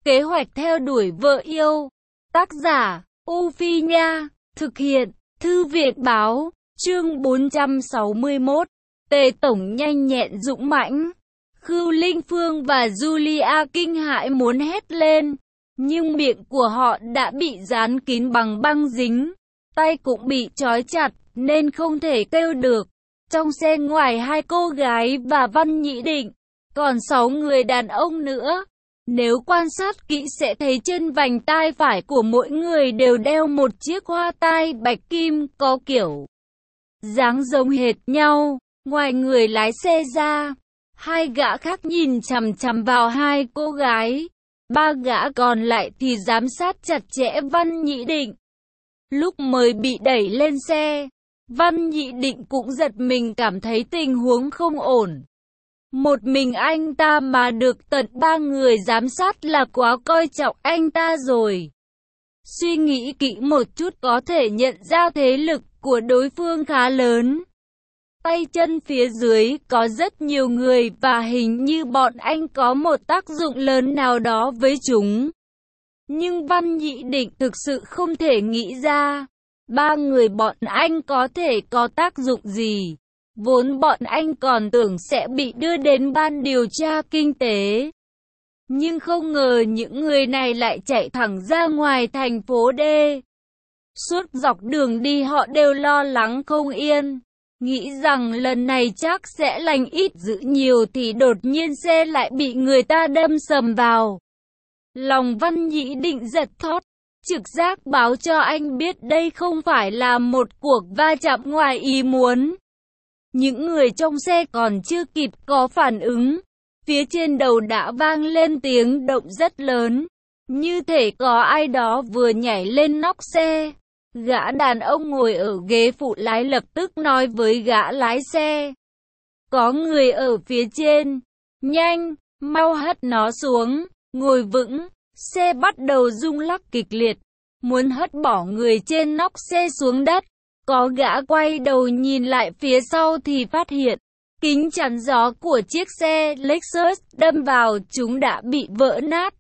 Kế hoạch theo đuổi vợ yêu. Tác giả, U Phi Nha. Thực hiện, Thư viện Báo. Chương 461. Tề Tổng nhanh nhẹn dũng mãnh. Khưu Linh Phương và Julia kinh hãi muốn hét lên, nhưng miệng của họ đã bị dán kín bằng băng dính, tay cũng bị trói chặt nên không thể kêu được. Trong xe ngoài hai cô gái và Văn Nhĩ Định, còn 6 người đàn ông nữa. Nếu quan sát kỹ sẽ thấy trên vành tai phải của mỗi người đều đeo một chiếc hoa tai bạch kim có kiểu dáng giống hệt nhau. Ngoài người lái xe ra, hai gã khác nhìn chằm chằm vào hai cô gái. 3 gã còn lại thì giám sát chặt chẽ Văn Nhĩ Định. Lúc mới bị đẩy lên xe, Văn Nhĩ Định cũng giật mình cảm thấy tình huống không ổn. Một mình anh ta mà được tận 3 người giám sát là quá coi trọng anh ta rồi. Suy nghĩ kỹ một chút có thể nhận ra thế lực của đối phương khá lớn. Tay chân phía dưới có rất nhiều người và hình như bọn anh có một tác dụng lớn nào đó với chúng. Nhưng Văn Nhĩ Định thực sự không thể nghĩ ra 3 người bọn anh có thể có tác dụng gì. Vốn bọn anh còn tưởng sẽ bị đưa đến ban điều tra kinh tế. Nhưng không ngờ những người này lại chạy thẳng ra ngoài thành phố D. Suốt dọc đường đi họ đều lo lắng không yên, nghĩ rằng lần này chắc sẽ lành ít dữ nhiều thì đột nhiên xe lại bị người ta đâm sầm vào. Lòng Văn Nhĩ Định giật thót, trực giác báo cho anh biết đây không phải là một cuộc va chạm ngoài ý muốn. Những người trong xe còn chưa kịp có phản ứng, phía trên đầu đã vang lên tiếng động rất lớn, như thể có ai đó vừa nhảy lên nóc xe. Gã đàn ông ngồi ở ghế phụ lái lập tức nói với gã lái xe: "Có người ở phía trên, nhanh, mau hất nó xuống." Ngồi vững, xe bắt đầu rung lắc kịch liệt, muốn hất bỏ người trên nóc xe xuống đất. Có gã quay đầu nhìn lại phía sau thì phát hiện kính chắn gió của chiếc xe Lexus đâm vào chúng đã bị vỡ nát.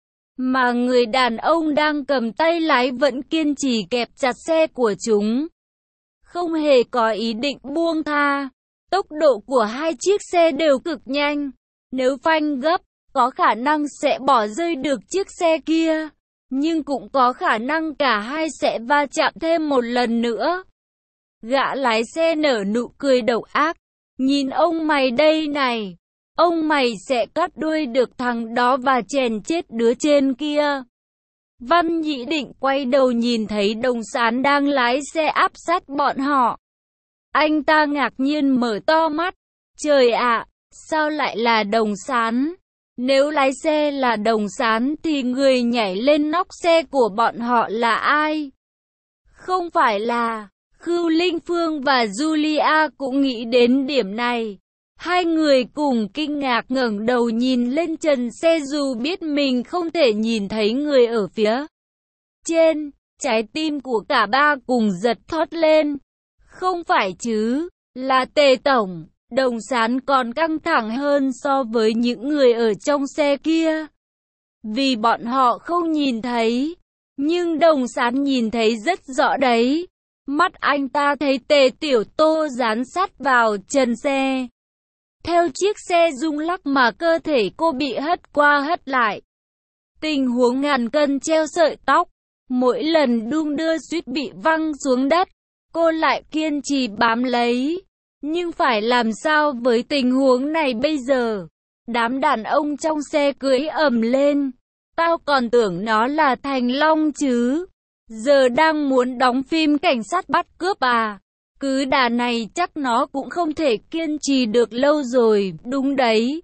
Mà người đàn ông đang cầm tay lái vẫn kiên trì kẹp chặt xe của chúng, không hề có ý định buông tha. Tốc độ của hai chiếc xe đều cực nhanh, nếu phanh gấp, có khả năng sẽ bỏ rơi được chiếc xe kia, nhưng cũng có khả năng cả hai sẽ va chạm thêm một lần nữa. Gã lái xe nở nụ cười độc ác, nhìn ông mày đây này, ông mày sẽ cắt đuôi được thằng đó và chèn chết đứa trên kia. Văn Nhĩ Định quay đầu nhìn thấy Đồng Sán đang lái xe áp sát bọn họ. Anh ta ngạc nhiên mở to mắt, trời ạ, sao lại là Đồng Sán? Nếu lái xe là Đồng Sán thì người nhảy lên nóc xe của bọn họ là ai? Không phải là... Khưu Linh Phương và Julia cũng nghĩ đến điểm này. Hai người cùng kinh ngạc ngẩng đầu nhìn lên trần xe dù biết mình không thể nhìn thấy người ở phía trên. Trái tim của cả ba cùng giật thót lên. Không phải chứ, là Tề Tổng. Đồng Sán còn căng thẳng hơn so với những người ở trong xe kia, vì bọn họ không nhìn thấy. Nhưng Đồng Sán nhìn thấy rất rõ đấy. Mắt anh ta thấy Tề Tiểu Tô dán sát vào trần xe. Theo chiếc xe rung lắc mà cơ thể cô bị hất qua hất lại. Tình huống ngàn cân treo sợi tóc. Mỗi lần đung đưa suýt bị văng xuống đất, cô lại kiên trì bám lấy. Nhưng phải làm sao với tình huống này bây giờ? Đám đàn ông trong xe cưỡi ầm lên. Tao còn tưởng nó là Thành Long chứ. Giờ đang muốn đóng phim cảnh sát bắt cướp à? Cứ đà này chắc nó cũng không thể kiên trì được lâu rồi, đúng đấy.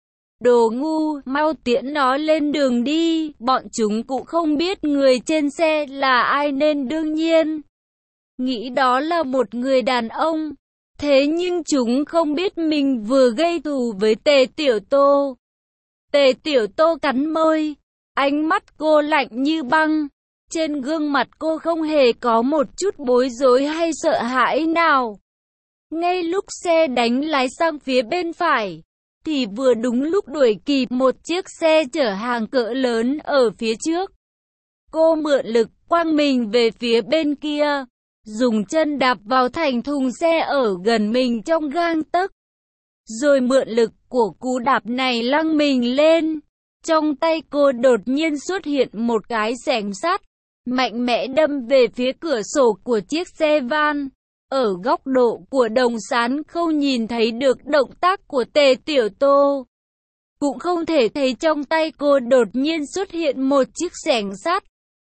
Đồ ngu, mau tiễn nó lên đường đi, bọn chúng cũng không biết người trên xe là ai nên đương nhiên nghĩ đó là một người đàn ông. Thế nhưng chúng không biết mình vừa gây thù với Tề Tiểu Tô. Tề Tiểu Tô cắn môi, ánh mắt cô lạnh như băng. Trên gương mặt cô không hề có một chút bối rối hay sợ hãi nào. Ngay lúc xe đánh lái sang phía bên phải, thì vừa đúng lúc đuổi kịp một chiếc xe chở hàng cỡ lớn ở phía trước. Cô mượn lực quăng mình về phía bên kia, dùng chân đạp vào thành thùng xe ở gần mình trong gang tấc. Rồi mượn lực của cú đạp này lăng mình lên. Trong tay cô đột nhiên xuất hiện một cái xẻng sắt, mạnh mẽ đâm về phía cửa sổ của chiếc xe van. Ở góc độ của Đồng Sán không nhìn thấy được động tác của Tề Tiểu Tô. Cũng không thể thấy trong tay cô đột nhiên xuất hiện một chiếc xẻng sắt.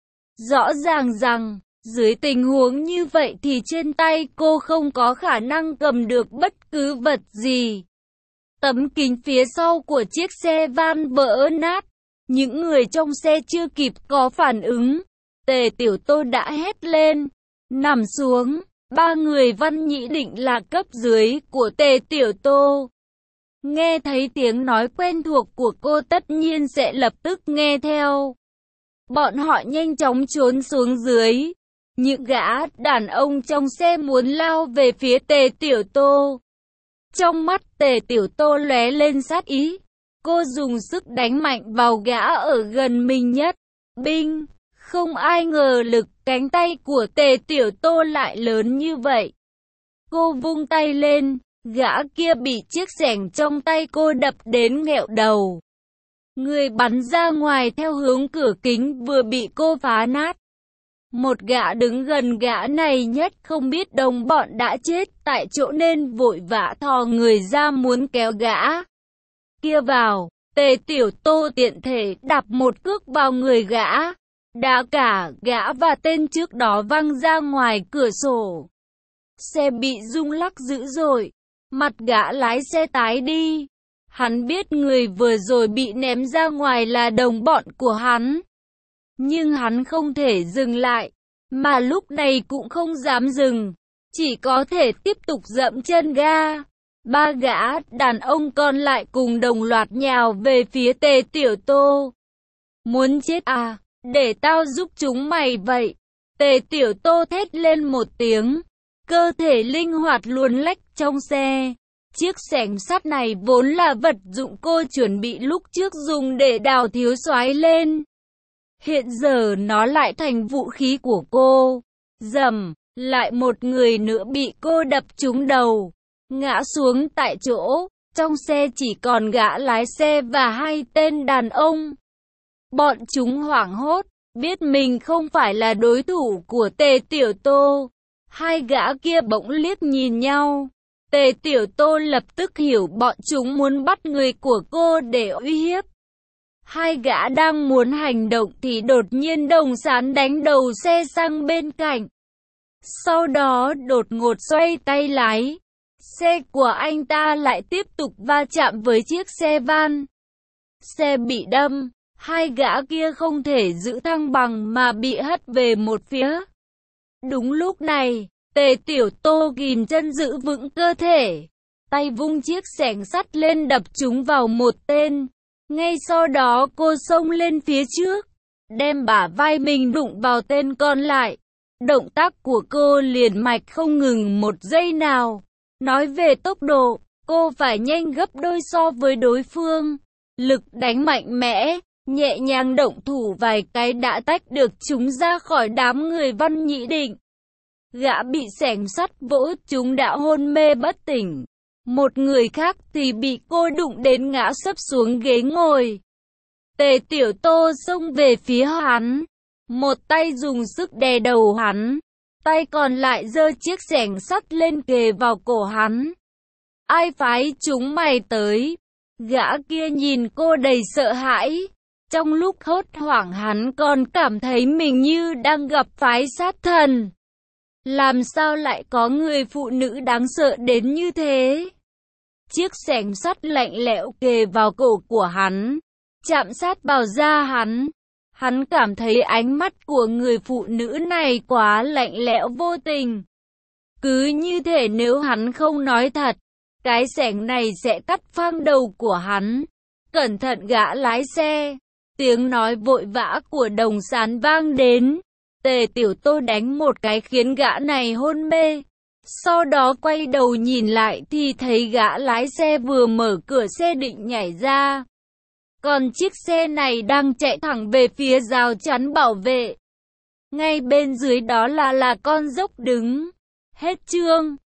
Rõ ràng rằng, dưới tình huống như vậy thì trên tay cô không có khả năng cầm được bất cứ vật gì. Tấm kính phía sau của chiếc xe van vỡ nát. Những người trong xe chưa kịp có phản ứng. Tề Tiểu Tô đã hét lên, nằm xuống. Ba người Văn Nhĩ Định là cấp dưới của Tề Tiểu Tô. Nghe thấy tiếng nói quen thuộc của cô tất nhiên sẽ lập tức nghe theo. Bọn họ nhanh chóng trốn xuống dưới. Những gã đàn ông trong xe muốn lao về phía Tề Tiểu Tô. Trong mắt Tề Tiểu Tô lóe lên sát ý. Cô dùng sức đánh mạnh vào gã ở gần mình nhất. Binh! Không ai ngờ lực cánh tay của Tề Tiểu Tô lại lớn như vậy. Cô vung tay lên, gã kia bị chiếc xẻng trong tay cô đập đến nghẹo đầu. Người bắn ra ngoài theo hướng cửa kính vừa bị cô phá nát. Một gã đứng gần gã này nhất không biết đồng bọn đã chết tại chỗ nên vội vã thò người ra muốn kéo gã kia vào. Tề Tiểu Tô tiện thể đạp một cước vào người gã. Đã cả gã và tên trước đó văng ra ngoài cửa sổ. Xe bị rung lắc dữ dội. Mặt gã lái xe tái đi. Hắn biết người vừa rồi bị ném ra ngoài là đồng bọn của hắn. Nhưng hắn không thể dừng lại. Mà lúc này cũng không dám dừng. Chỉ có thể tiếp tục dẫm chân ga. Ba gã đàn ông còn lại cùng đồng loạt nhào về phía Tề Tiểu Tô. Muốn chết à? Để tao giúp chúng mày vậy. Tề Tiểu Tô thét lên một tiếng. Cơ thể linh hoạt luồn lách trong xe. Chiếc xẻng sắt này vốn là vật dụng cô chuẩn bị lúc trước dùng để đào thiếu soái lên. Hiện giờ nó lại thành vũ khí của cô. Rầm, lại một người nữa bị cô đập trúng đầu. Ngã xuống tại chỗ. Trong xe chỉ còn gã lái xe và hai tên đàn ông. Bọn chúng hoảng hốt, biết mình không phải là đối thủ của Tề Tiểu Tô. Hai gã kia bỗng liếc nhìn nhau. Tề Tiểu Tô lập tức hiểu bọn chúng muốn bắt người của cô để uy hiếp. Hai gã đang muốn hành động thì đột nhiên Đồng Sán đánh đầu xe sang bên cạnh. Sau đó đột ngột xoay tay lái. Xe của anh ta lại tiếp tục va chạm với chiếc xe van. Xe bị đâm. Hai gã kia không thể giữ thăng bằng mà bị hất về một phía. Đúng lúc này, Tề Tiểu Tô ghìm chân giữ vững cơ thể. Tay vung chiếc xẻng sắt lên đập chúng vào một tên. Ngay sau đó cô xông lên phía trước, đem bả vai mình đụng vào tên còn lại. Động tác của cô liền mạch không ngừng một giây nào. Nói về tốc độ, cô phải nhanh gấp đôi so với đối phương. Lực đánh mạnh mẽ. Nhẹ nhàng động thủ vài cái đã tách được chúng ra khỏi đám người Văn Nhĩ Định. Gã bị xẻng sắt vỗ chúng đã hôn mê bất tỉnh. Một người khác thì bị cô đụng đến ngã sấp xuống ghế ngồi. Tề Tiểu Tô xông về phía hắn. Một tay dùng sức đè đầu hắn. Tay còn lại giơ chiếc xẻng sắt lên kề vào cổ hắn. Ai phái chúng mày tới? Gã kia nhìn cô đầy sợ hãi. Trong lúc hốt hoảng hắn còn cảm thấy mình như đang gặp phái sát thần. Làm sao lại có người phụ nữ đáng sợ đến như thế? Chiếc xẻng sắt lạnh lẽo kề vào cổ của hắn, chạm sát vào da hắn. Hắn cảm thấy ánh mắt của người phụ nữ này quá lạnh lẽo vô tình. Cứ như thể nếu hắn không nói thật, cái xẻng này sẽ cắt phăng đầu của hắn. Cẩn thận gã lái xe. Tiếng nói vội vã của Đồng Sán vang đến. Tề Tiểu Tô đánh một cái khiến gã này hôn mê. Sau đó quay đầu nhìn lại thì thấy gã lái xe vừa mở cửa xe định nhảy ra. Còn chiếc xe này đang chạy thẳng về phía rào chắn bảo vệ. Ngay bên dưới đó là con dốc đứng. Hết chương.